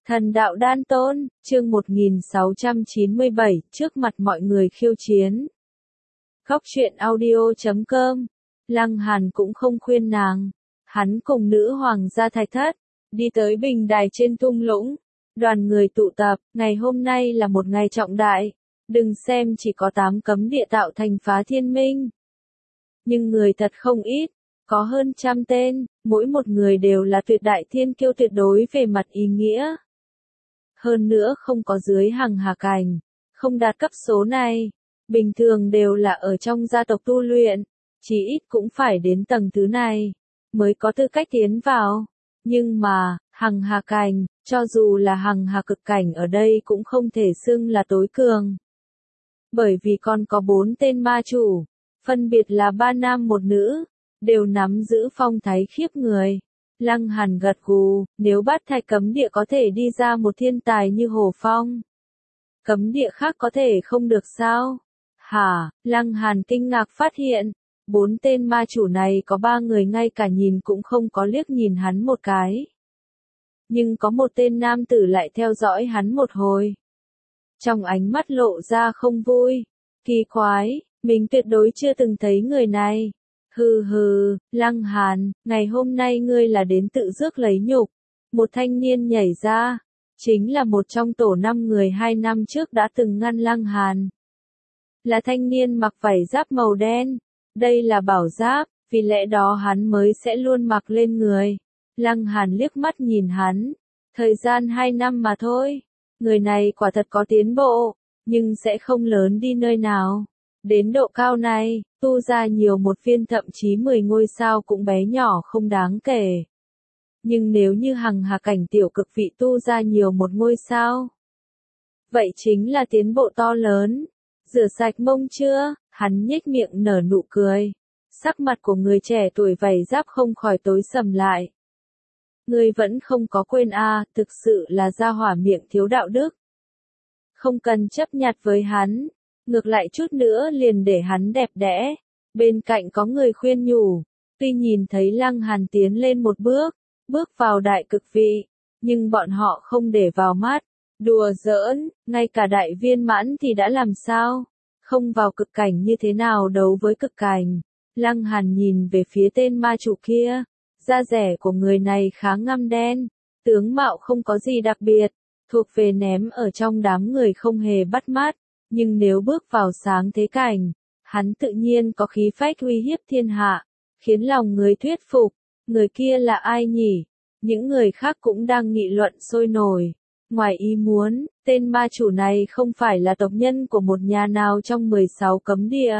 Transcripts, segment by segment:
Thần đạo đan tôn, chương 1697, trước mặt mọi người khiêu chiến. Góc truyện audio.com. Lăng Hàn cũng không khuyên nàng. Hắn cùng nữ hoàng gia Thạch Thất, đi tới bình đài trên thung lũng. Đoàn người tụ tập, ngày hôm nay là một ngày trọng đại. Đừng xem chỉ có 8 cấm địa tạo thành Phá Thiên Minh. Nhưng người thật không ít, có hơn 100 tên, mỗi một người đều là tuyệt đại thiên kiêu tuyệt đối về mặt ý nghĩa. Hơn nữa không có dưới hằng hà cảnh, không đạt cấp số này, bình thường đều là ở trong gia tộc tu luyện, chí ít cũng phải đến tầng thứ này, mới có tư cách tiến vào. Nhưng mà, hằng hà cảnh, cho dù là hằng hà cực cảnh ở đây cũng không thể xưng là tối cường. Bởi vì còn có 4 tên ma chủ, phân biệt là 3 nam 1 nữ, đều nắm giữ phong thái khiếp người. Lăng Hàn gật gù, nếu Bát Thạch cấm địa có thể đi ra một thiên tài như Hồ Phong, cấm địa khác có thể không được sao? Hả? Lăng Hàn kinh ngạc phát hiện, 4 tên ma chủ này có 3 người ngay cả nhìn cũng không có liếc nhìn hắn một cái. Nhưng có một tên nam tử lại theo dõi hắn một hồi. Trong ánh mắt lộ ra không vui, kỳ quái, mình tuyệt đối chưa từng thấy người này. Hừ hừ, Lăng Hàn, ngày hôm nay ngươi là đến tự rước lấy nhục. Một thanh niên nhảy ra, chính là một trong tổ 5 người 2 năm trước đã từng ngăn Lăng Hàn. Là thanh niên mặc vải giáp màu đen, đây là bảo giáp, vì lẽ đó hắn mới sẽ luôn mặc lên người. Lăng Hàn liếc mắt nhìn hắn, thời gian 2 năm mà thôi, người này quả thật có tiến bộ, nhưng sẽ không lớn đi nơi nào. Đến độ cao này, tu ra nhiều một viên thậm chí 10 ngôi sao cũng bé nhỏ không đáng kể. Nhưng nếu như hằng hà cảnh tiểu cực vị tu ra nhiều một ngôi sao, vậy chính là tiến bộ to lớn. Rửa sạch mông chưa? Hắn nhếch miệng nở nụ cười. Sắc mặt của người trẻ tuổi vảy giáp không khỏi tối sầm lại. Ngươi vẫn không có quên thực sự là gia hỏa miệng thiếu đạo đức. Không cần chấp nhặt với hắn. Ngược lại chút nữa liền để hắn đẹp đẽ. Bên cạnh có người khuyên nhủ. Tuy nhìn thấy Lăng Hàn tiến lên một bước vào đại cực vị, nhưng bọn họ không để vào mắt. Đùa giỡn, ngay cả đại viên mãn thì đã làm sao? Không vào cực cảnh như thế nào đấu với cực cảnh? Lăng Hàn nhìn về phía tên ma chủ kia. Da rẻ của người này khá ngăm đen. Tướng mạo không có gì đặc biệt. Thuộc về ném ở trong đám người không hề bắt mắt. Nhưng nếu bước vào sáng thế cảnh, hắn tự nhiên có khí phách uy hiếp thiên hạ, khiến lòng người thuyết phục. Người kia là ai nhỉ? Những người khác cũng đang nghị luận sôi nổi. Ngoài ý muốn, tên ma chủ này không phải là tộc nhân của một nhà nào trong 16 cấm địa,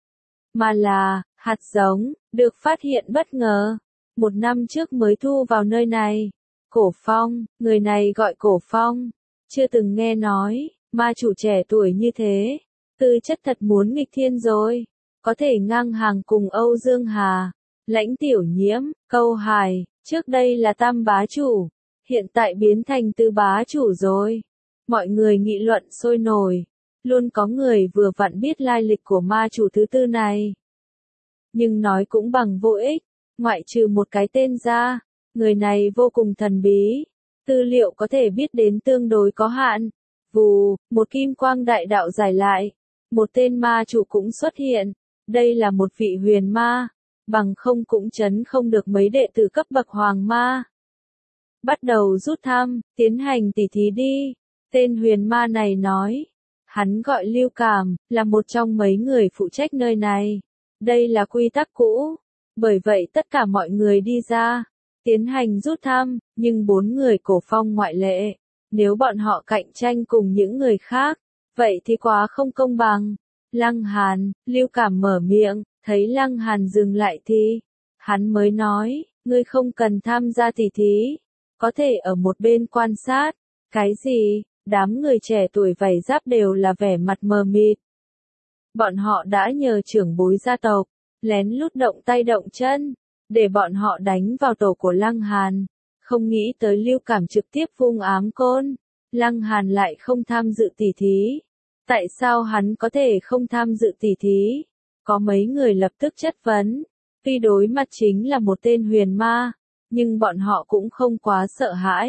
mà là hạt giống, được phát hiện bất ngờ. 1 năm trước mới thu vào nơi này. Cổ Phong, người này gọi Cổ Phong. Chưa từng nghe nói. Ma chủ trẻ tuổi như thế, tư chất thật muốn nghịch thiên rồi, có thể ngang hàng cùng Âu Dương Hà, Lãnh Tiểu Nhiễm, Câu Hải, trước đây là tam bá chủ, hiện tại biến thành tư bá chủ rồi. Mọi người nghị luận sôi nổi, luôn có người vừa vặn biết lai lịch của ma chủ thứ tư này. Nhưng nói cũng bằng vô ích, ngoại trừ một cái tên ra, người này vô cùng thần bí, tư liệu có thể biết đến tương đối có hạn. Vù, một kim quang đại đạo giải lại, một tên ma chủ cũng xuất hiện, đây là một vị huyền ma, bằng không cũng trấn không được mấy đệ tử cấp bậc hoàng ma. Bắt đầu rút thăm, tiến hành tỉ thí đi, tên huyền ma này nói, hắn gọi Lưu Cảm, là một trong mấy người phụ trách nơi này, đây là quy tắc cũ, bởi vậy tất cả mọi người đi ra, tiến hành rút thăm, nhưng 4 người Cổ Phong ngoại lệ. Nếu bọn họ cạnh tranh cùng những người khác, vậy thì quá không công bằng. Lăng Hàn, Lưu Cảm mở miệng, thấy Lăng Hàn dừng lại thì, hắn mới nói, ngươi không cần tham gia tỉ thí, có thể ở một bên quan sát. Cái gì? Đám người trẻ tuổi vảy giáp đều là vẻ mặt mờ mịt. Bọn họ đã nhờ trưởng bối gia tộc, lén lút động tay động chân, để bọn họ đánh vào tổ của Lăng Hàn. Không nghĩ tới Lưu Cảm trực tiếp vung ám côn, Lăng Hàn lại không tham dự tỉ thí. Tại sao hắn có thể không tham dự tỉ thí? Có mấy người lập tức chất vấn. Tuy đối mặt chính là một tên huyền ma, nhưng bọn họ cũng không quá sợ hãi.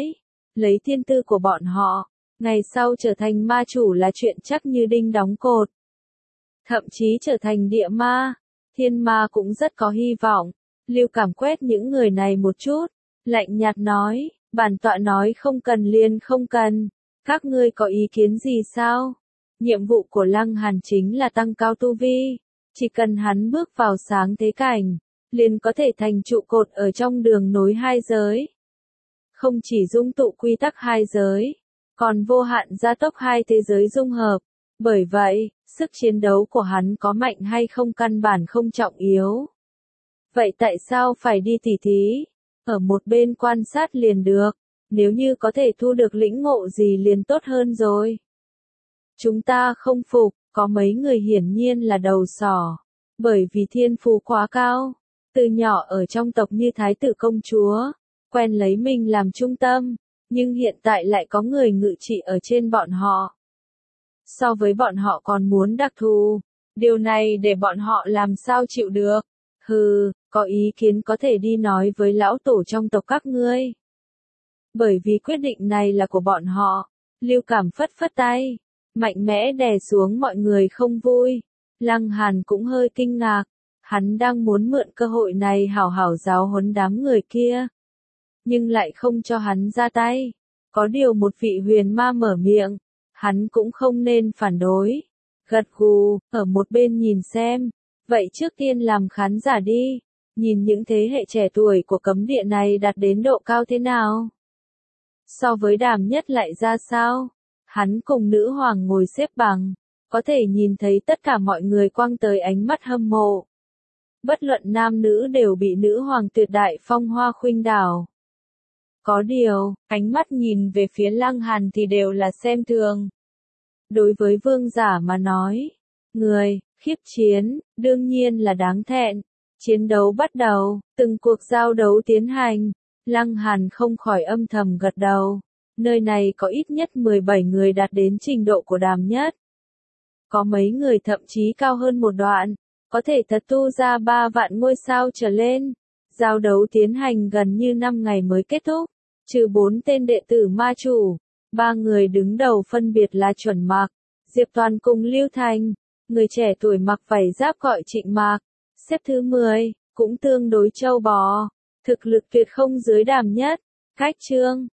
lấy thiên tư của bọn họ, ngày sau trở thành ma chủ là chuyện chắc như đinh đóng cột. Thậm chí trở thành địa ma, thiên ma cũng rất có hy vọng. Lưu Cảm quét những người này một chút, lạnh nhạt nói, bản tọa nói không cần liền không cần, các ngươi có ý kiến gì sao? Nhiệm vụ của Lăng Hàn chính là tăng cao tu vi, chỉ cần hắn bước vào sáng thế cảnh, liền có thể thành trụ cột ở trong đường nối hai giới. Không chỉ dung tụ quy tắc hai giới, còn vô hạn gia tốc hai thế giới dung hợp. Bởi vậy, sức chiến đấu của hắn có mạnh hay không căn bản không trọng yếu. Vậy tại sao phải đi tỉ thí? Ở một bên quan sát liền được, nếu như có thể thu được lĩnh ngộ gì liền tốt hơn rồi. Chúng ta không phục, có mấy người hiển nhiên là đầu sỏ, bởi vì thiên phú quá cao, từ nhỏ ở trong tộc như thái tử công chúa, quen lấy mình làm trung tâm, nhưng hiện tại lại có người ngự trị ở trên bọn họ. So với bọn họ còn muốn đặc thù, điều này để bọn họ làm sao chịu được. Hừ, có ý kiến có thể đi nói với lão tổ trong tộc các ngươi. Bởi vì quyết định này là của bọn họ, Lưu Cảm phất phất tay, mạnh mẽ đè xuống mọi người không vui. Lăng Hàn cũng hơi kinh ngạc, hắn đang muốn mượn cơ hội này hảo hảo giáo huấn đám người kia. Nhưng lại không cho hắn ra tay. Có điều một vị huyền ma mở miệng, hắn cũng không nên phản đối. Gật gù, ở một bên nhìn xem. Vậy trước tiên làm khán giả đi, nhìn những thế hệ trẻ tuổi của cấm địa này đạt đến độ cao thế nào. So với Đàm Nhất lại ra sao? Hắn cùng nữ hoàng ngồi xếp bằng, có thể nhìn thấy tất cả mọi người quăng tới ánh mắt hâm mộ. Bất luận nam nữ đều bị nữ hoàng tuyệt đại phong hoa khuynh đảo. Có điều, ánh mắt nhìn về phía Lăng Hàn thì đều là xem thường. Đối với vương giả mà nói, người, khiếp chiến, đương nhiên là đáng thẹn. Chiến đấu bắt đầu, từng cuộc giao đấu tiến hành. Lăng Hàn không khỏi âm thầm gật đầu. Nơi này có ít nhất 17 người đạt đến trình độ của Đàm Nhất. Có mấy người thậm chí cao hơn một đoạn, có thể thật tu ra 3 vạn ngôi sao trở lên. Giao đấu tiến hành gần như 5 ngày mới kết thúc, trừ 4 tên đệ tử ma chủ. 3 người đứng đầu phân biệt là Chuẩn Mạc, Diệp Toàn cùng Lưu Thành. Người trẻ tuổi mặc vảy giáp gọi Trịnh Mạc, xếp thứ 10, cũng tương đối châu bò, thực lực tuyệt không dưới Đàm Nhất. Cách chương